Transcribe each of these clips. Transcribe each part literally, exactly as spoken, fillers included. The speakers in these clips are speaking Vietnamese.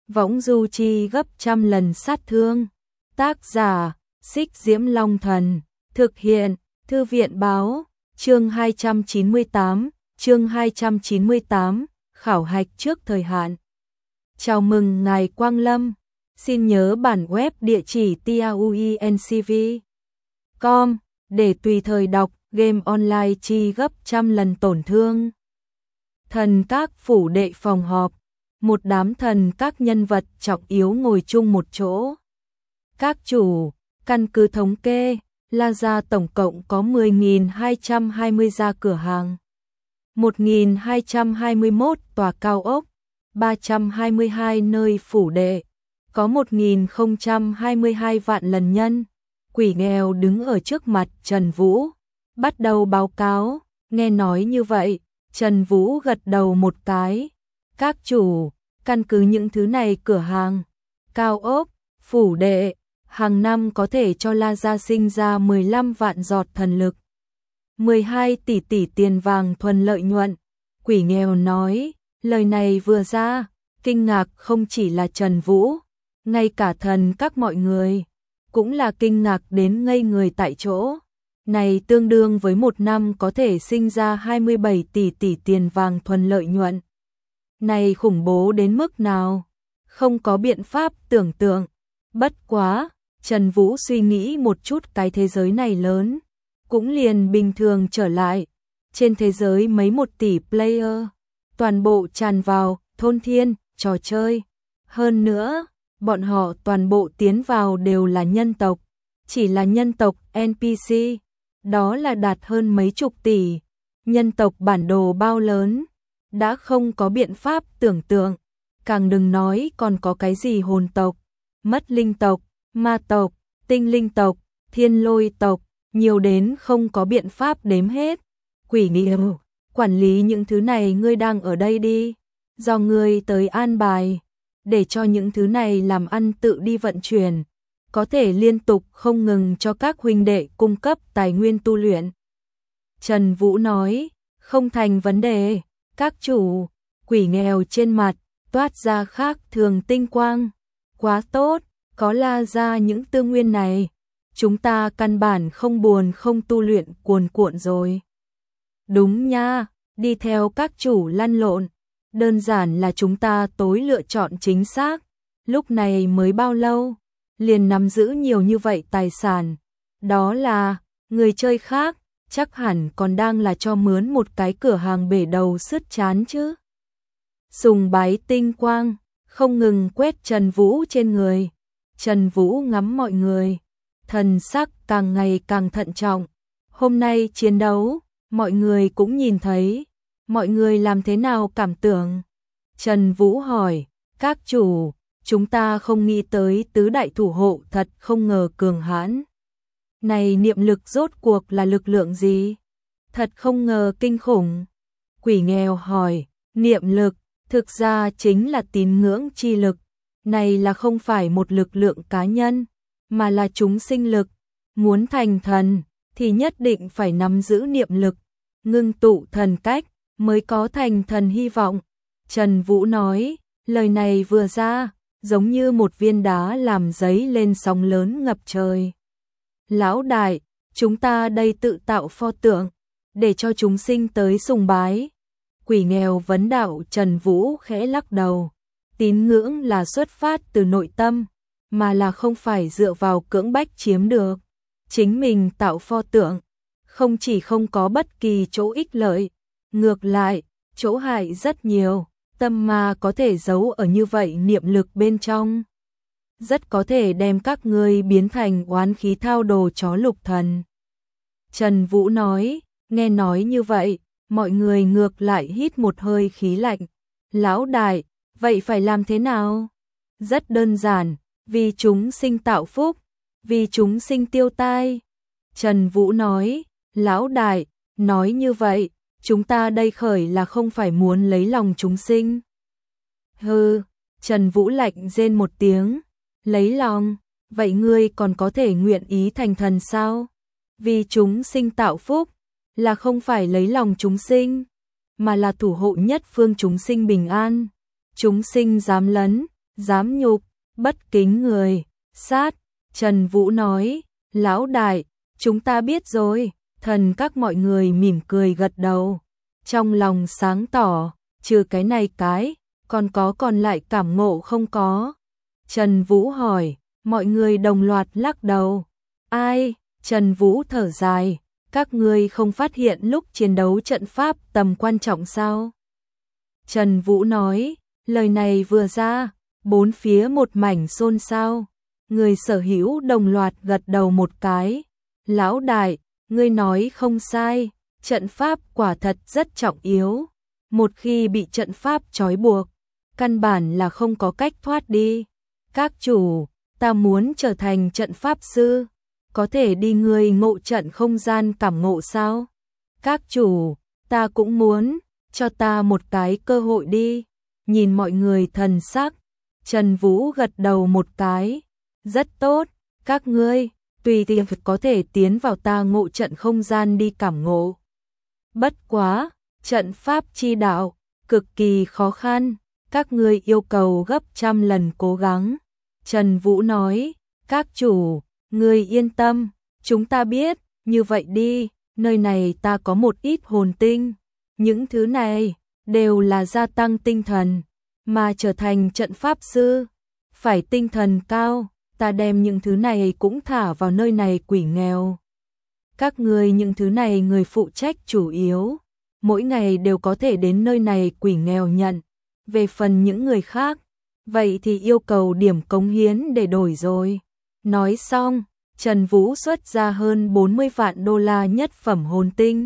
võng du chi gấp trăm lần sát thương. Tác giả, Xích Diễm Long Thần. Thực hiện, Thư viện Báo. Chương hai trăm chín mươi tám, chương hai trăm chín mươi tám, khảo hạch trước thời hạn. Chào mừng ngài Quang Lâm. Xin nhớ bản web địa chỉ tauencv chấm com để tùy thời đọc game online chi gấp trăm lần tổn thương. Thần các phủ đệ phòng họp. Một đám thần các nhân vật trọng yếu ngồi chung một chỗ. Các chủ, căn cứ thống kê, La Gia tổng cộng có mười nghìn hai trăm hai mươi gia cửa hàng, một nghìn hai trăm hai mươi mốt tòa cao ốc, ba trăm hai mươi hai nơi phủ đệ, có một nghìn không trăm hai mươi hai vạn lần nhân. Quỷ nghèo đứng ở trước mặt Trần Vũ, bắt đầu báo cáo. Nghe nói như vậy, Trần Vũ gật đầu một cái. Các chủ, căn cứ những thứ này cửa hàng, cao ốc, phủ đệ, hàng năm có thể cho La Gia sinh ra mười lăm vạn giọt thần lực, mười hai tỷ tỷ tiền vàng thuần lợi nhuận. Quỷ nghèo nói, lời này vừa ra, kinh ngạc không chỉ là Trần Vũ, ngay cả thần các mọi người cũng là kinh ngạc đến ngây người tại chỗ. Này tương đương với một năm có thể sinh ra hai mươi bảy tỷ tỷ tiền vàng thuần lợi nhuận. Này khủng bố đến mức nào? Không có biện pháp tưởng tượng. Bất quá, Trần Vũ suy nghĩ một chút, cái thế giới này lớn, cũng liền bình thường trở lại. Trên thế giới mấy một tỷ player, toàn bộ tràn vào thôn thiên, trò chơi. Hơn nữa, bọn họ toàn bộ tiến vào đều là nhân tộc. Chỉ là nhân tộc en pê xê, đó là đạt hơn mấy chục tỷ. Nhân tộc bản đồ bao lớn, đã không có biện pháp tưởng tượng. Càng đừng nói còn có cái gì hồn tộc, mất linh tộc, ma tộc, tinh linh tộc, thiên lôi tộc, nhiều đến không có biện pháp đếm hết. Quỷ nghèo, quản lý những thứ này ngươi đang ở đây đi, do ngươi tới an bài, để cho những thứ này làm ăn tự đi vận chuyển, có thể liên tục không ngừng cho các huynh đệ cung cấp tài nguyên tu luyện. Trần Vũ nói, không thành vấn đề, các chủ. Quỷ nghèo trên mặt toát ra khác thường tinh quang. Quá tốt, có La Gia những tư nguyên này, chúng ta căn bản không buồn không tu luyện cuồn cuộn rồi. Đúng nha, đi theo các chủ lăn lộn, đơn giản là chúng ta tối lựa chọn chính xác. Lúc này mới bao lâu, liền nắm giữ nhiều như vậy tài sản. Đó là, người chơi khác, chắc hẳn còn đang là cho mướn một cái cửa hàng bể đầu sứt chán chứ. Sùng bái tinh quang, không ngừng quét Trần Vũ trên người. Trần Vũ ngắm mọi người, thần sắc càng ngày càng thận trọng. Hôm nay chiến đấu, mọi người cũng nhìn thấy, mọi người làm thế nào cảm tưởng? Trần Vũ hỏi, các chủ, chúng ta không nghĩ tới tứ đại thủ hộ thật không ngờ cường hãn. Này niệm lực rốt cuộc là lực lượng gì? Thật không ngờ kinh khủng. Quỷ nghèo hỏi, niệm lực, thực ra chính là tín ngưỡng chi lực. Này là không phải một lực lượng cá nhân, mà là chúng sinh lực. Muốn thành thần, thì nhất định phải nắm giữ niệm lực, ngưng tụ thần cách, mới có thành thần hy vọng. Trần Vũ nói, lời này vừa ra, giống như một viên đá làm dấy lên sóng lớn ngập trời. Lão đại, chúng ta đây tự tạo pho tượng, để cho chúng sinh tới sùng bái. Quỷ nghèo vấn đạo. Trần Vũ khẽ lắc đầu. Tín ngưỡng là xuất phát từ nội tâm, mà là không phải dựa vào cưỡng bách chiếm được. Chính mình tạo pho tượng, không chỉ không có bất kỳ chỗ ích lợi, ngược lại, chỗ hại rất nhiều. Tâm ma có thể giấu ở như vậy niệm lực bên trong, rất có thể đem các ngươi biến thành oán khí thao đồ chó lục thần. Trần Vũ nói, nghe nói như vậy, mọi người ngược lại hít một hơi khí lạnh. Lão đại, vậy phải làm thế nào? Rất đơn giản, vì chúng sinh tạo phúc, vì chúng sinh tiêu tai. Trần Vũ nói, lão đại, nói như vậy, chúng ta đây khởi là không phải muốn lấy lòng chúng sinh. Hừ, Trần Vũ lạnh rên một tiếng, lấy lòng, vậy ngươi còn có thể nguyện ý thành thần sao? Vì chúng sinh tạo phúc, là không phải lấy lòng chúng sinh, mà là thủ hộ nhất phương chúng sinh bình an. Chúng sinh dám lấn, dám nhục, bất kính người, sát. Trần Vũ nói, lão đại, chúng ta biết rồi. Thần các mọi người mỉm cười gật đầu, trong lòng sáng tỏ, trừ cái này cái, còn có còn lại cảm ngộ không có? Trần Vũ hỏi, mọi người đồng loạt lắc đầu. Ai? Trần Vũ thở dài, các ngươi không phát hiện lúc chiến đấu trận pháp tầm quan trọng sao? Trần Vũ nói, lời này vừa ra, bốn phía một mảnh xôn xao, người sở hữu đồng loạt gật đầu một cái. Lão đại, ngươi nói không sai, trận pháp quả thật rất trọng yếu. Một khi bị trận pháp trói buộc, căn bản là không có cách thoát đi. Các chủ, ta muốn trở thành trận pháp sư, có thể đi ngươi ngộ trận không gian cảm ngộ sao? Các chủ, ta cũng muốn, cho ta một cái cơ hội đi. Nhìn mọi người thần sắc, Trần Vũ gật đầu một cái. Rất tốt, các ngươi, tùy tiện có thể tiến vào ta ngộ trận không gian đi cảm ngộ. Bất quá, trận pháp chi đạo, cực kỳ khó khăn, các ngươi yêu cầu gấp trăm lần cố gắng. Trần Vũ nói, các chủ, ngươi yên tâm, chúng ta biết, như vậy đi, nơi này ta có một ít hồn tinh. Những thứ này, đều là gia tăng tinh thần, mà trở thành trận pháp sư, phải tinh thần cao, ta đem những thứ này cũng thả vào nơi này quỷ nghèo. Các ngươi những thứ này người phụ trách chủ yếu, mỗi ngày đều có thể đến nơi này quỷ nghèo nhận. Về phần những người khác, vậy thì yêu cầu điểm cống hiến để đổi rồi. Nói xong, Trần Vũ xuất ra hơn bốn mươi vạn đô la nhất phẩm hồn tinh,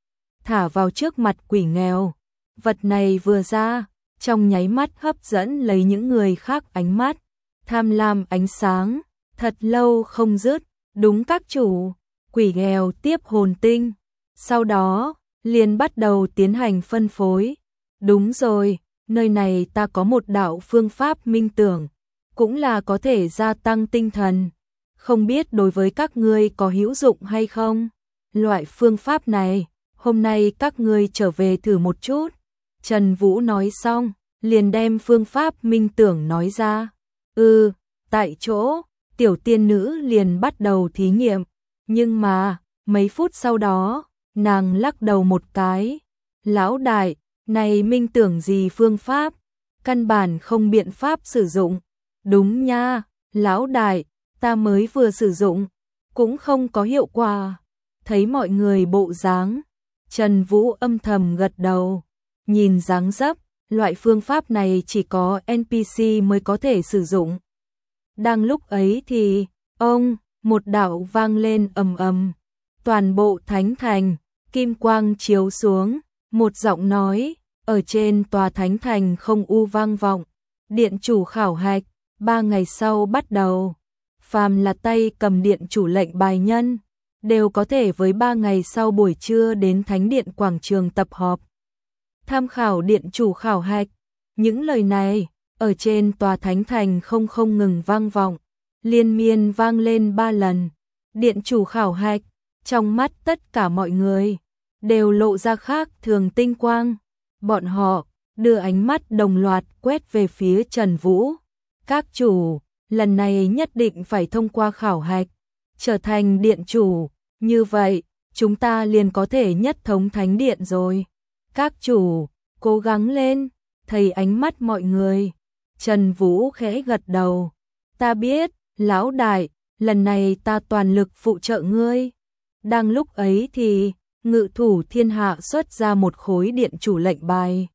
thả vào trước mặt quỷ nghèo. Vật này vừa ra, trong nháy mắt hấp dẫn lấy những người khác ánh mắt, tham lam ánh sáng, thật lâu không dứt. Đúng các chủ, quỷ nghèo tiếp hồn tinh, sau đó liền bắt đầu tiến hành phân phối. Đúng rồi, nơi này ta có một đạo phương pháp minh tưởng, cũng là có thể gia tăng tinh thần, không biết đối với các ngươi có hữu dụng hay không? Loại phương pháp này, hôm nay các ngươi trở về thử một chút. Trần Vũ nói xong, liền đem phương pháp minh tưởng nói ra. Ừ, tại chỗ, tiểu tiên nữ liền bắt đầu thí nghiệm, nhưng mà, mấy phút sau đó, nàng lắc đầu một cái. Lão đại, này minh tưởng gì phương pháp? Căn bản không biện pháp sử dụng. Đúng nha, lão đại, ta mới vừa sử dụng, cũng không có hiệu quả. Thấy mọi người bộ dáng, Trần Vũ âm thầm gật đầu, nhìn dáng dấp, loại phương pháp này chỉ có en pê xê mới có thể sử dụng. Đang lúc ấy thì, ông, một đạo vang lên ầm ầm, toàn bộ thánh thành, kim quang chiếu xuống, một giọng nói, ở trên tòa thánh thành không u vang vọng. Điện chủ khảo hạch, ba ngày sau bắt đầu. Phàm là tay cầm điện chủ lệnh bài nhân, đều có thể với ba ngày sau buổi trưa đến thánh điện quảng trường tập họp. Tham khảo điện chủ khảo hạch, những lời này, ở trên tòa thánh thành không không ngừng vang vọng, liên miên vang lên ba lần. Điện chủ khảo hạch, trong mắt tất cả mọi người, đều lộ ra khác thường tinh quang. Bọn họ, đưa ánh mắt đồng loạt quét về phía Trần Vũ. Các chủ, lần này nhất định phải thông qua khảo hạch, trở thành điện chủ, như vậy, chúng ta liền có thể nhất thống thánh điện rồi. Các chủ, cố gắng lên, thấy ánh mắt mọi người. Trần Vũ khẽ gật đầu. Ta biết, lão đại, lần này ta toàn lực phụ trợ ngươi. Đang lúc ấy thì, ngự thủ thiên hạ xuất ra một khối điện chủ lệnh bài.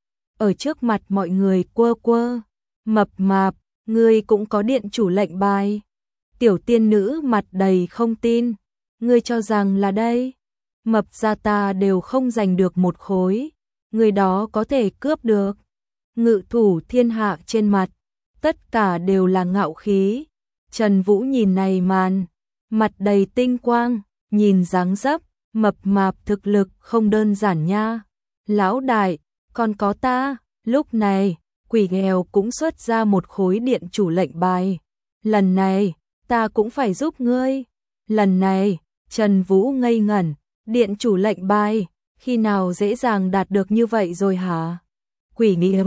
Ở trước mặt mọi người quơ quơ, mập mạp, ngươi cũng có điện chủ lệnh bài. Tiểu tiên nữ mặt đầy không tin, ngươi cho rằng là đây. Mập ra ta đều không giành được một khối, người đó có thể cướp được. Ngự thủ thiên hạ trên mặt, tất cả đều là ngạo khí. Trần Vũ nhìn này màn, mặt đầy tinh quang, nhìn dáng dấp, mập mạp thực lực không đơn giản nha. Lão đại, còn có ta. Lúc này, quỷ nghèo cũng xuất ra một khối điện chủ lệnh bài. Lần này, ta cũng phải giúp ngươi. Lần này, Trần Vũ ngây ngẩn, điện chủ lệnh bài, khi nào dễ dàng đạt được như vậy rồi hả? Quỷ nghèo,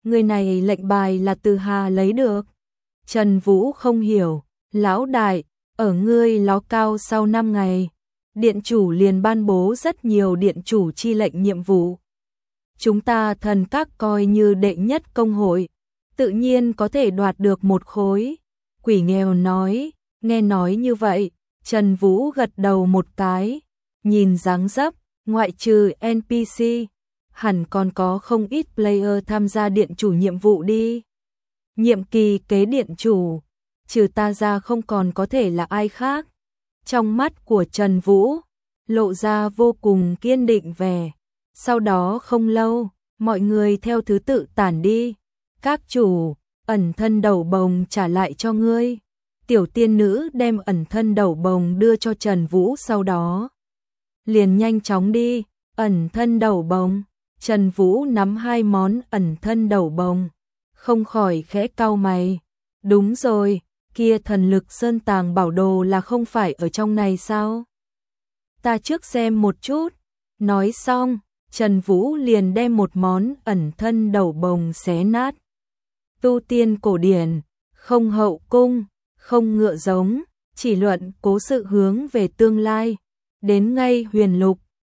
Người này lệnh bài là từ Hà lấy được. Trần Vũ không hiểu, lão đại, ở ngươi ló cao sau năm ngày, điện chủ liền ban bố rất nhiều điện chủ chi lệnh nhiệm vụ. Chúng ta thần các coi như đệ nhất công hội, tự nhiên có thể đoạt được một khối. Quỷ nghèo nói, nghe nói như vậy, Trần Vũ gật đầu một cái, nhìn dáng dấp, ngoại trừ en pê xê, hẳn còn có không ít player tham gia điện chủ nhiệm vụ đi. Nhiệm kỳ kế điện chủ, trừ ta ra không còn có thể là ai khác. Trong mắt của Trần Vũ, lộ ra vô cùng kiên định vẻ. Sau đó không lâu, mọi người theo thứ tự tản đi. Các chủ, ẩn thân đầu bồng trả lại cho ngươi. Tiểu tiên nữ đem ẩn thân đầu bồng đưa cho Trần Vũ, sau đó liền nhanh chóng đi. Ẩn thân đầu bồng, Trần Vũ nắm hai món ẩn thân đầu bồng, không khỏi khẽ cau mày. Đúng rồi, kia thần lực sơn tàng bảo đồ là không phải ở trong này sao? Ta trước xem một chút. Nói xong, Trần Vũ liền đem một món ẩn thân đầu bồng xé nát. Tu tiên cổ điển, không hậu cung, không ngựa giống, chỉ luận cố sự hướng về tương lai. Đến ngay huyền lục,